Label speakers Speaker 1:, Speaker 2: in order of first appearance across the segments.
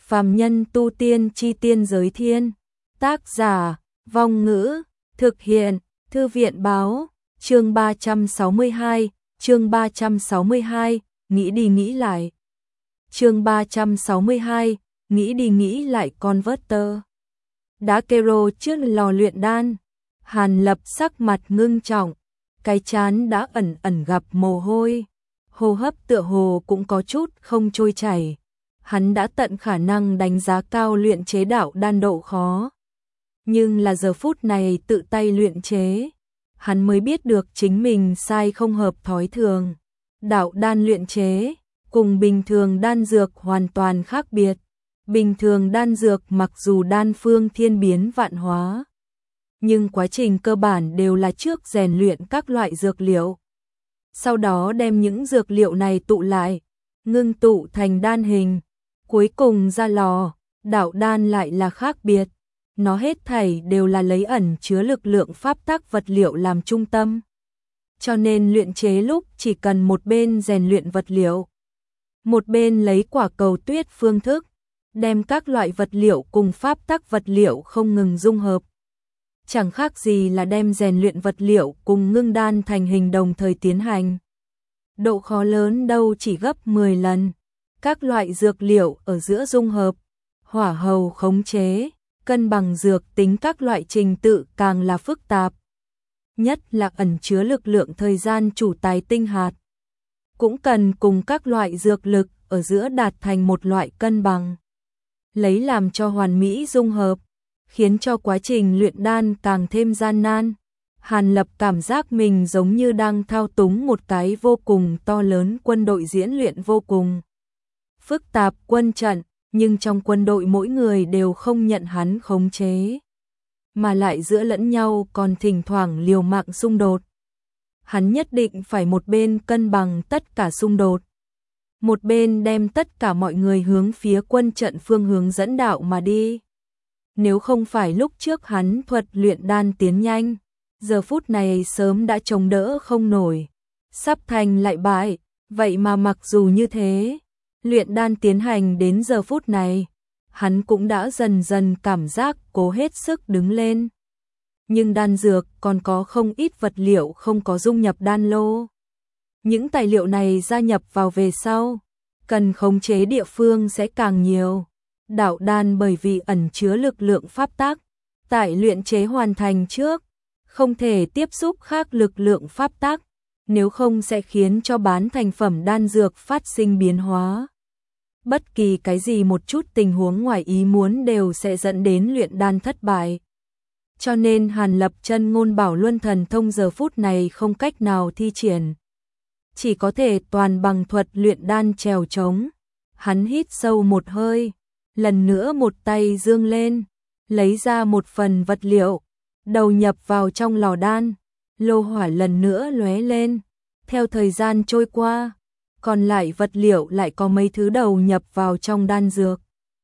Speaker 1: Phàm nhân tu tiên chi tiên giới thiên. Tác giả, Vong Ngữ, thực hiện, Thư viện báo, chương 362, nghĩ đi nghĩ lại. Chương 362, nghĩ đi nghĩ lại Converter. Đá kero trước lò luyện đan, Hàn Lập sắc mặt ngưng trọng, cái trán đã ẩn ẩn gặp mồ hôi, hô hấp tựa hồ cũng có chút không trôi chảy. Hắn đã tận khả năng đánh giá cao luyện chế đạo đan độ khó. Nhưng là giờ phút này tự tay luyện chế, hắn mới biết được chính mình sai không hợp thói thường. Đạo đan luyện chế, cùng bình thường đan dược hoàn toàn khác biệt. Bình thường đan dược mặc dù đan phương thiên biến vạn hóa, nhưng quá trình cơ bản đều là trước rèn luyện các loại dược liệu. Sau đó đem những dược liệu này tụ lại, ngưng tụ thành đan hình, cuối cùng ra lò. Đạo đan lại là khác biệt, nó hết thảy đều là lấy ẩn chứa lực lượng pháp tắc vật liệu làm trung tâm. Cho nên luyện chế lúc chỉ cần một bên rèn luyện vật liệu, một bên lấy quả cầu tuyết phương thức, đem các loại vật liệu cùng pháp tắc vật liệu không ngừng dung hợp. Chẳng khác gì là đem rèn luyện vật liệu cùng ngưng đan thành hình đồng thời tiến hành. Độ khó lớn đâu chỉ gấp 10 lần. Các loại dược liệu ở giữa dung hợp, hỏa hầu khống chế, cân bằng dược tính các loại trình tự càng là phức tạp. Nhất là ẩn chứa lực lượng thời gian chủ tài tinh hạt, cũng cần cùng các loại dược lực ở giữa đạt thành một loại cân bằng, lấy làm cho hoàn mỹ dung hợp, khiến cho quá trình luyện đan càng thêm gian nan. Hàn Lập cảm giác mình giống như đang thao túng một cái vô cùng to lớn quân đội diễn luyện vô cùng phức tạp quân trận, nhưng trong quân đội mỗi người đều không nhận hắn khống chế, mà lại giữa lẫn nhau còn thỉnh thoảng liều mạng xung đột. Hắn nhất định phải một bên cân bằng tất cả xung đột, một bên đem tất cả mọi người hướng phía quân trận phương hướng dẫn đạo mà đi. Nếu không phải lúc trước hắn thuật luyện đan tiến nhanh, giờ phút này sớm đã chống đỡ không nổi, sắp thành lại bại. Vậy mà mặc dù như thế, luyện đan tiến hành đến giờ phút này, hắn cũng đã dần dần cảm giác cố hết sức đứng lên. Nhưng đan dược còn có không ít vật liệu không có dung nhập đan lô. Những tài liệu này gia nhập vào về sau, cần khống chế địa phương sẽ càng nhiều. Đạo đan bởi vì ẩn chứa lực lượng pháp tắc, tại luyện chế hoàn thành trước, không thể tiếp xúc khác lực lượng pháp tắc, nếu không sẽ khiến cho bán thành phẩm đan dược phát sinh biến hóa. Bất kỳ cái gì một chút tình huống ngoài ý muốn đều sẽ dẫn đến luyện đan thất bại. Cho nên Hàn Lập chân ngôn bảo luân thần thông giờ phút này không cách nào thi triển, chỉ có thể toàn bằng thuật luyện đan trèo trống. Hắn hít sâu một hơi, lần nữa một tay giương lên, lấy ra một phần vật liệu, đầu nhập vào trong lò đan. Lô hỏa lần nữa lóe lên. Theo thời gian trôi qua, còn lại vật liệu lại có mấy thứ đầu nhập vào trong đan dược.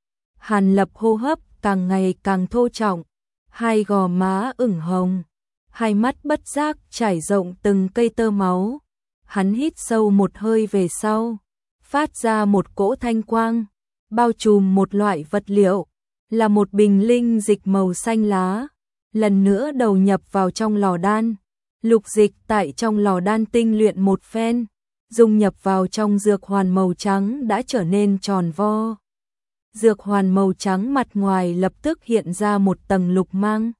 Speaker 1: Hàn Lập hô hấp càng ngày càng thô trọng, hai gò má ửng hồng, hai mắt bất giác trải rộng từng cây tơ máu. Hắn hít sâu một hơi về sau, phát ra một cỗ thanh quang, bao trùm một loại vật liệu, là một bình linh dịch màu xanh lá, lần nữa đầu nhập vào trong lò đan. Lục dịch tại trong lò đan tinh luyện một phen, dung nhập vào trong dược hoàn màu trắng đã trở nên tròn vo. Dược hoàn màu trắng mặt ngoài lập tức hiện ra một tầng lục mang.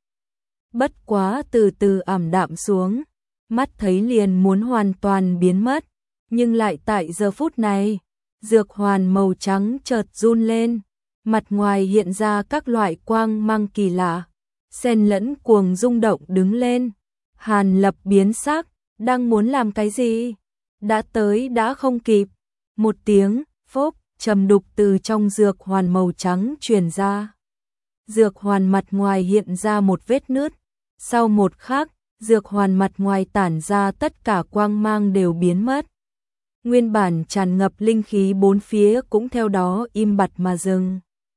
Speaker 1: Bất quá từ từ ảm đạm xuống, mắt thấy liền muốn hoàn toàn biến mất, nhưng lại tại giờ phút này, dược hoàn màu trắng chợt run lên, mặt ngoài hiện ra các loại quang mang kỳ lạ, xen lẫn cuồng rung động đứng lên. Hàn Lập biến sắc, đang muốn làm cái gì? Đã tới đã không kịp. Một tiếng phốp trầm đục từ trong dược hoàn màu trắng truyền ra. Dược hoàn mặt ngoài hiện ra một vết nứt. Sau một khắc, dược hoàn mặt ngoài tản ra tất cả quang mang đều biến mất. Nguyên bản tràn ngập linh khí bốn phía cũng theo đó im bặt mà dừng.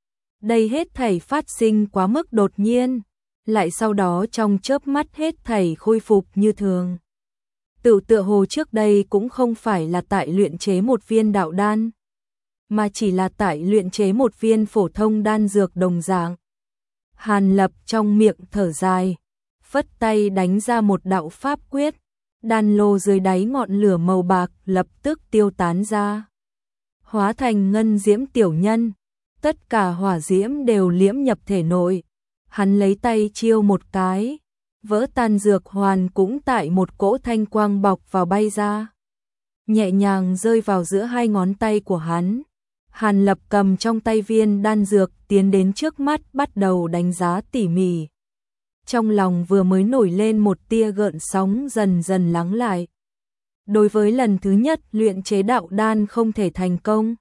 Speaker 1: Đây hết thảy phát sinh quá mức đột nhiên, lại sau đó trong chớp mắt hết thảy khôi phục như thường. Tựa hồ trước đây cũng không phải là tại luyện chế một viên đạo đan. mà chỉ là tại luyện chế một viên phổ thông đan dược đồng dạng. Hàn Lập trong miệng thở dài, phất tay đánh ra một đạo pháp quyết, đan lô dưới đáy ngọn lửa màu bạc lập tức tiêu tán ra, hóa thành ngân diễm tiểu nhân, tất cả hỏa diễm đều liễm nhập thể nội. Hắn lấy tay chiêu một cái, vỡ tan dược hoàn cũng tại một cỗ thanh quang bọc vào bay ra, nhẹ nhàng rơi vào giữa hai ngón tay của hắn. Hàn Lập cầm trong tay viên đan dược tiến đến trước mắt bắt đầu đánh giá tỉ mỉ. Trong lòng vừa mới nổi lên một tia gợn sóng dần dần lắng lại. Đối với lần thứ nhất luyện chế đạo đan không thể thành công,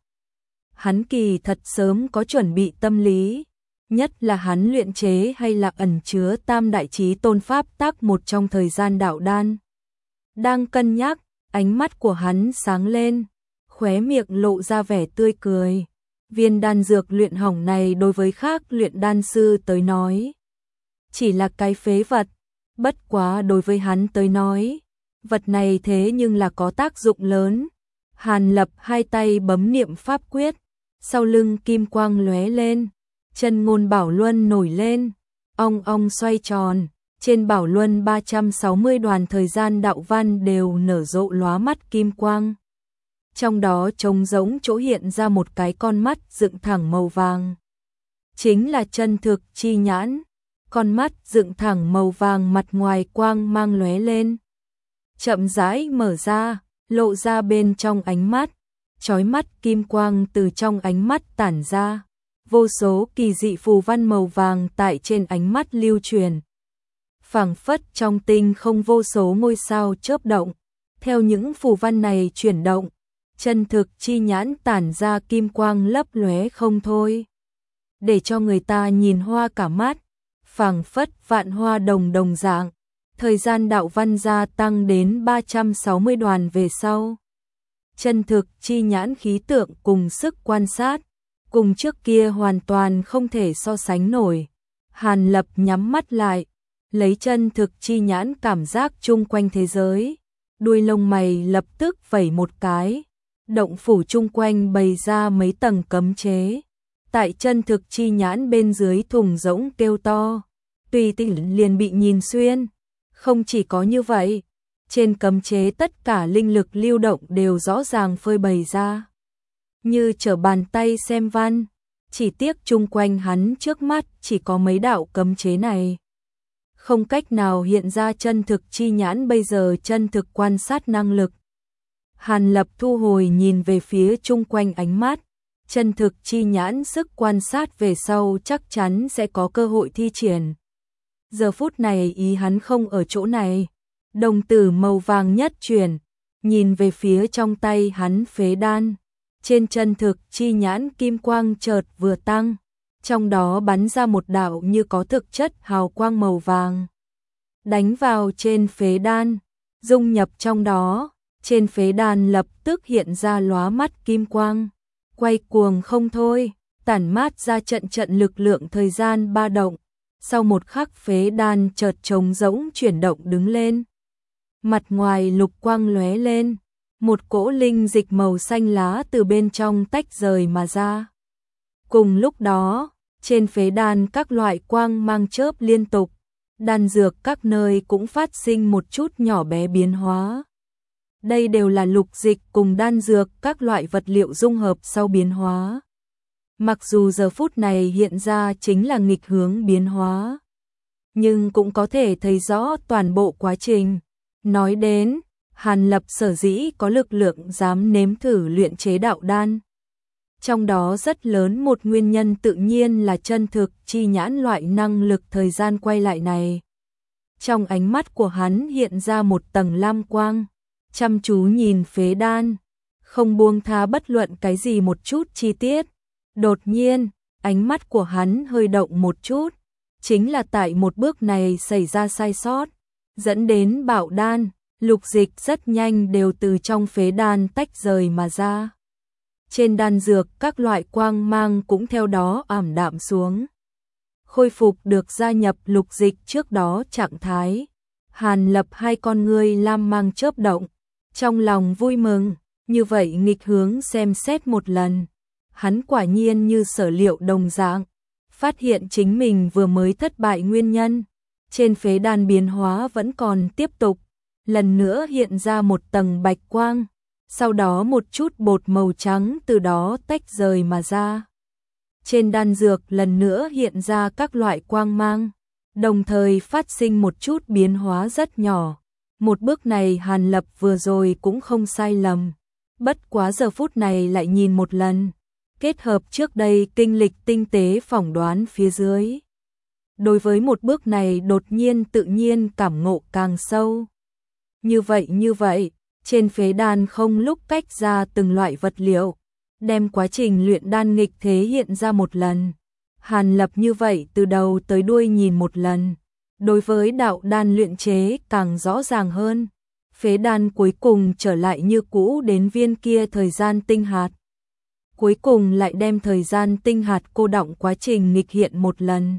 Speaker 1: hắn kỳ thật sớm có chuẩn bị tâm lý, nhất là hắn luyện chế hay là ẩn chứa tam đại chí tôn pháp tắc một trong thời gian đạo đan. Đang cân nhắc, ánh mắt của hắn sáng lên, khóe miệng lộ ra vẻ tươi cười. Viên đan dược luyện hỏng này đối với khác luyện đan sư tới nói chỉ là cái phế vật, bất quá đối với hắn tới nói, vật này thế nhưng là có tác dụng lớn. Hàn Lập hai tay bấm niệm pháp quyết, sau lưng kim quang lóe lên, chân ngôn bảo luân nổi lên, ong ong xoay tròn, trên bảo luân 360 đoàn thời gian đạo văn đều nở rộ lóa mắt kim quang. Trong đó trống rỗng chỗ hiện ra một cái con mắt dựng thẳng màu vàng, chính là chân thực chi nhãn. Con mắt dựng thẳng màu vàng mặt ngoài quang mang lóe lên, chậm rãi mở ra, lộ ra bên trong ánh mắt, chói mắt kim quang từ trong ánh mắt tản ra, vô số kỳ dị phù văn màu vàng tại trên ánh mắt lưu truyền. Phảng phất trong tinh không vô số ngôi sao chớp động, theo những phù văn này chuyển động, chân thực chi nhãn tản ra kim quang lấp lóe không thôi, để cho người ta nhìn hoa cả mắt. Phảng phất vạn hoa đồng dạng, thời gian đạo văn gia tăng đến 360 đoàn về sau. Chân thực chi nhãn khí tượng cùng sức quan sát, cùng trước kia hoàn toàn không thể so sánh nổi. Hàn Lập nhắm mắt lại, lấy chân thực chi nhãn cảm giác chung quanh thế giới, đuôi lông mày lập tức vẩy một cái, động phủ chung quanh bày ra mấy tầng cấm chế. Tại chân thực chi nhãn bên dưới thùng rỗng kêu to, tùy tiện liền bị nhìn xuyên. Không chỉ có như vậy, trên cấm chế tất cả linh lực lưu động đều rõ ràng phơi bày ra, như trở bàn tay xem văn. Chỉ tiếc chung quanh hắn trước mắt chỉ có mấy đạo cấm chế này, không cách nào hiện ra chân thực chi nhãn bây giờ chân thực quan sát năng lực. Hàn Lập thu hồi nhìn về phía chung quanh ánh mắt, chân thực chi nhãn sức quan sát về sau chắc chắn sẽ có cơ hội thi triển. Giờ phút này ý hắn không ở chỗ này, đồng tử màu vàng nhất chuyển, nhìn về phía trong tay hắn phế đan. Trên chân thực chi nhãn kim quang chợt vừa tăng, trong đó bắn ra một đạo như có thực chất hào quang màu vàng, đánh vào trên phế đan, dung nhập trong đó, trên phế đan lập tức hiện ra lóa mắt kim quang, quay cuồng không thôi, tản mát ra trận trận lực lượng thời gian ba động. Sau một khắc phế đan chợt trống rỗng chuyển động đứng lên, mặt ngoài lục quang lóe lên, một cỗ linh dịch màu xanh lá từ bên trong tách rời mà ra. Cùng lúc đó, trên phế đan các loại quang mang chớp liên tục, đan dược các nơi cũng phát sinh một chút nhỏ bé biến hóa. Đây đều là lục dịch cùng đan dược các loại vật liệu dung hợp sau biến hóa. Mặc dù giờ phút này hiện ra chính là nghịch hướng biến hóa, nhưng cũng có thể thấy rõ toàn bộ quá trình. Nói đến, Hàn Lập sở dĩ có lực lượng dám nếm thử luyện chế đạo đan, trong đó rất lớn một nguyên nhân tự nhiên là chân thực chi nhãn loại năng lực thời gian quay lại này. Trong ánh mắt của hắn hiện ra một tầng lam quang, chăm chú nhìn phế đan, không buông tha bất luận cái gì một chút chi tiết. Đột nhiên, ánh mắt của hắn hơi động một chút, chính là tại một bước này xảy ra sai sót, dẫn đến bạo đan, lục dịch rất nhanh đều từ trong phế đan tách rời mà ra. Trên đan dược các loại quang mang cũng theo đó ảm đạm xuống, khôi phục được gia nhập lục dịch trước đó trạng thái. Hàn Lập hai con ngươi lam mang chớp động, trong lòng vui mừng, như vậy nghịch hướng xem xét một lần, Hắn quả nhiên như sở liệu đồng dạng, phát hiện chính mình vừa mới thất bại nguyên nhân. Trên phế đan biến hóa vẫn còn tiếp tục, lần nữa hiện ra một tầng bạch quang, sau đó một chút bột màu trắng từ đó tách rời mà ra. Trên đan dược lần nữa hiện ra các loại quang mang, đồng thời phát sinh một chút biến hóa rất nhỏ. Một bước này Hàn Lập vừa rồi cũng không sai lầm, bất quá giờ phút này lại nhìn một lần, kết hợp trước đây kinh lịch tinh tế phỏng đoán phía dưới. Đối với một bước này đột nhiên tự nhiên cảm ngộ càng sâu. Như vậy, trên phế đan không lúc cách ra từng loại vật liệu, đem quá trình luyện đan nghịch thế hiện ra một lần. Hàn Lập như vậy từ đầu tới đuôi nhìn một lần, đối với đạo đan luyện chế càng rõ ràng hơn. Phế đan cuối cùng trở lại như cũ đến viên kia thời gian tinh hạt. Cuối cùng lại đem thời gian tinh hạt cô đọng quá trình nghịch hiện một lần,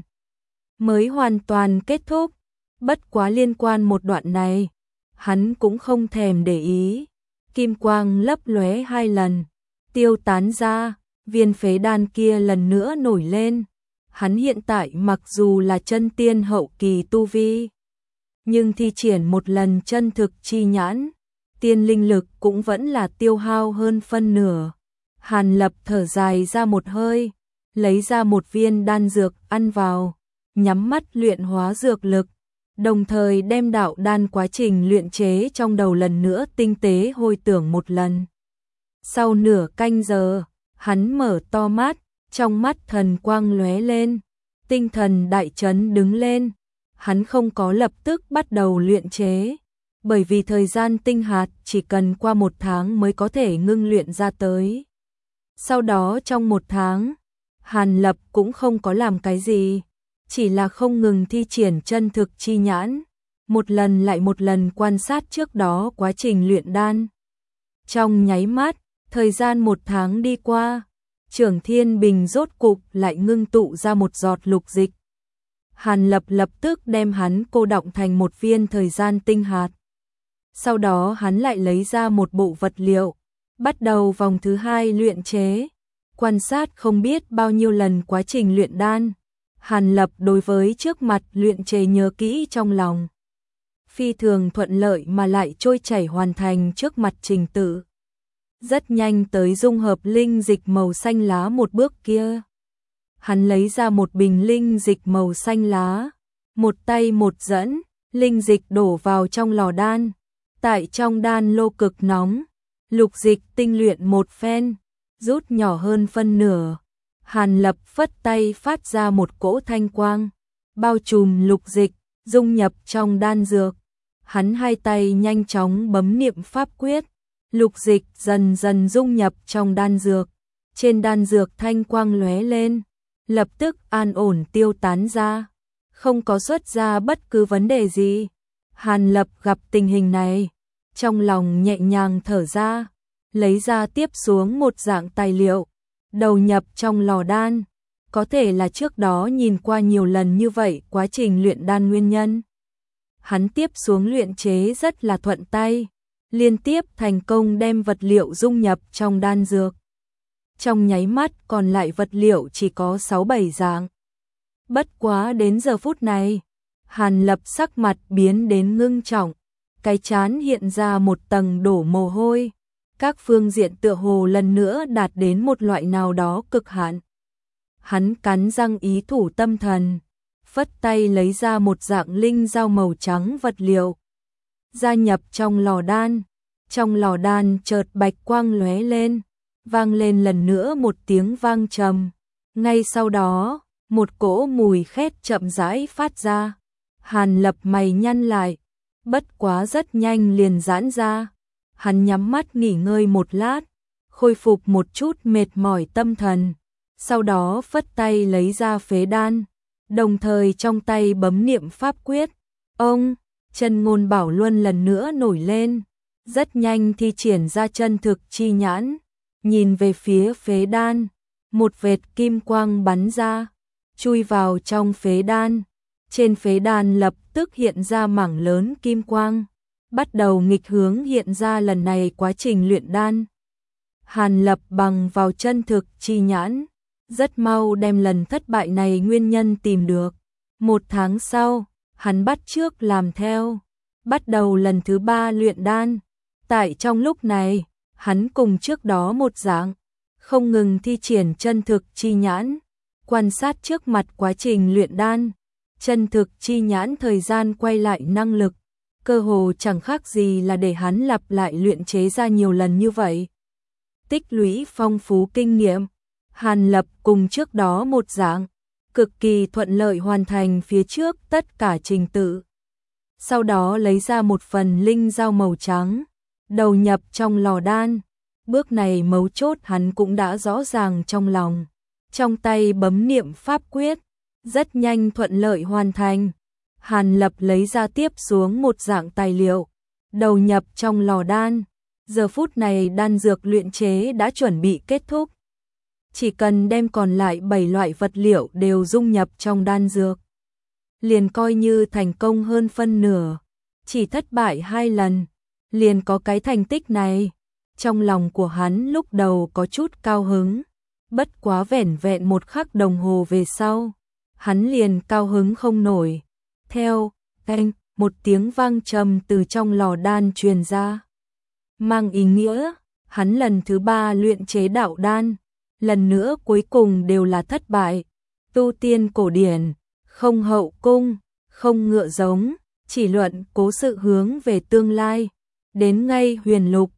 Speaker 1: mới hoàn toàn kết thúc. Bất quá liên quan một đoạn này, hắn cũng không thèm để ý. Kim quang lấp lóe 2 lần, tiêu tán ra, viên phế đan kia lần nữa nổi lên. Hắn hiện tại mặc dù là chân tiên hậu kỳ tu vi, nhưng thi triển một lần chân thực chi nhãn, tiên linh lực cũng vẫn là tiêu hao hơn phân nửa. Hàn Lập thở dài ra một hơi, lấy ra một viên đan dược ăn vào, nhắm mắt luyện hóa dược lực, đồng thời đem đạo đan quá trình luyện chế trong đầu lần nữa tinh tế hồi tưởng một lần. Sau nửa canh giờ, hắn mở to mắt, trong mắt thần quang lóe lên, tinh thần đại chấn đứng lên. Hắn không có lập tức bắt đầu luyện chế, bởi vì thời gian tinh hạt chỉ cần qua 1 tháng mới có thể ngưng luyện ra tới. Sau đó trong 1 tháng, Hàn Lập cũng không có làm cái gì, chỉ là không ngừng thi triển chân thực chi nhãn, một lần lại một lần quan sát trước đó quá trình luyện đan. Trong nháy mắt, thời gian 1 tháng đi qua, Trưởng Thiên Bình rốt cục lại ngưng tụ ra một giọt lục dịch. Hàn Lập lập tức đem hắn cô đọng thành một viên thời gian tinh hạt. Sau đó hắn lại lấy ra một bộ vật liệu, bắt đầu vòng thứ 2 luyện chế. Quan sát không biết bao nhiêu lần quá trình luyện đan, Hàn Lập đối với trước mặt luyện chế nhớ kỹ trong lòng. Phi thường thuận lợi mà lại trôi chảy hoàn thành trước mặt trình tự. Rất nhanh tới dung hợp linh dịch màu xanh lá một bước kia. Hắn lấy ra một bình linh dịch màu xanh lá, một tay một dẫn, linh dịch đổ vào trong lò đan. Tại trong đan lô cực nóng, lục dịch tinh luyện một phen, rút nhỏ hơn phân nửa. Hàn Lập phất tay phát ra một cỗ thanh quang, bao trùm lục dịch, dung nhập trong đan dược. Hắn hai tay nhanh chóng bấm niệm pháp quyết, lục dịch dần dần dung nhập trong đan dược. Trên đan dược thanh quang lóe lên, lập tức an ổn tiêu tán ra, không có xuất ra bất cứ vấn đề gì. Hàn Lập gặp tình hình này, trong lòng nhẹ nhàng thở ra, lấy ra tiếp xuống một dạng tài liệu, đầu nhập trong lò đan. Có thể là trước đó nhìn qua nhiều lần như vậy quá trình luyện đan nguyên nhân. Hắn tiếp xuống luyện chế rất là thuận tay, liên tiếp thành công đem vật liệu dung nhập trong đan dược. Trong nháy mắt còn lại vật liệu chỉ có 6-7 dạng. Bất quá đến giờ phút này, Hàn Lập sắc mặt biến đến ngưng trọng, cái trán hiện ra một tầng đổ mồ hôi, các phương diện tựa hồ lần nữa đạt đến một loại nào đó cực hạn. Hắn cắn răng ý thủ tâm thần, phất tay lấy ra một dạng linh dao màu trắng vật liệu, gia nhập trong lò đan. Trong lò đan chợt bạch quang lóe lên, vang lên lần nữa một tiếng vang trầm. Ngay sau đó, một cỗ mùi khét chậm rãi phát ra. Hàn Lập mày nhăn lại, bất quá rất nhanh liền giãn ra. Hắn nhắm mắt nghỉ ngơi một lát, khôi phục một chút mệt mỏi tâm thần. Sau đó phất tay lấy ra phế đan, đồng thời trong tay bấm niệm pháp quyết. Ông, chân ngôn bảo luân lần nữa nổi lên, rất nhanh thi triển ra chân thực chi nhãn, nhìn về phía phế đan, một vệt kim quang bắn ra, chui vào trong phế đan. Trên phế đan lập tức hiện ra mảng lớn kim quang, bắt đầu nghịch hướng hiện ra lần này quá trình luyện đan. Hàn Lập bằng vào chân thực chi nhãn, rất mau đem lần thất bại này nguyên nhân tìm được. 1 tháng sau, hắn bắt chước làm theo, bắt đầu lần thứ 3 luyện đan. Tại trong lúc này, hắn cùng trước đó một dạng, không ngừng thi triển chân thực chi nhãn, quan sát trước mặt quá trình luyện đan. Chân thực chi nhãn thời gian quay lại năng lực, cơ hồ chẳng khác gì là để hắn lặp lại luyện chế ra nhiều lần như vậy. Tích lũy phong phú kinh nghiệm, Hàn Lập cùng trước đó một dạng, cực kỳ thuận lợi hoàn thành phía trước tất cả trình tự. Sau đó lấy ra một phần linh dao màu trắng, đầu nhập trong lò đan. Bước này mấu chốt hắn cũng đã rõ ràng trong lòng. Trong tay bấm niệm pháp quyết, rất nhanh thuận lợi hoàn thành. Hàn Lập lấy ra tiếp xuống một dạng tài liệu, đầu nhập trong lò đan. Giờ phút này đan dược luyện chế đã chuẩn bị kết thúc. Chỉ cần đem còn lại 7 loại vật liệu đều dung nhập trong đan dược, liền coi như thành công hơn phân nửa. Chỉ thất bại 2 lần, liền có cái thành tích này. Trong lòng của hắn lúc đầu có chút cao hứng, bất quá vẻn vẹn 1 khắc đồng hồ về sau, hắn liền cao hứng không nổi. Theo, canh, một tiếng vang trầm từ trong lò đan truyền ra. Mang ý nghĩa, hắn lần thứ 3 luyện chế đạo đan, lần nữa cuối cùng đều là thất bại. Tu tiên cổ điển, không hậu cung, không ngựa giống, chỉ luận cố sự hướng về tương lai. Đến ngay huyền lục,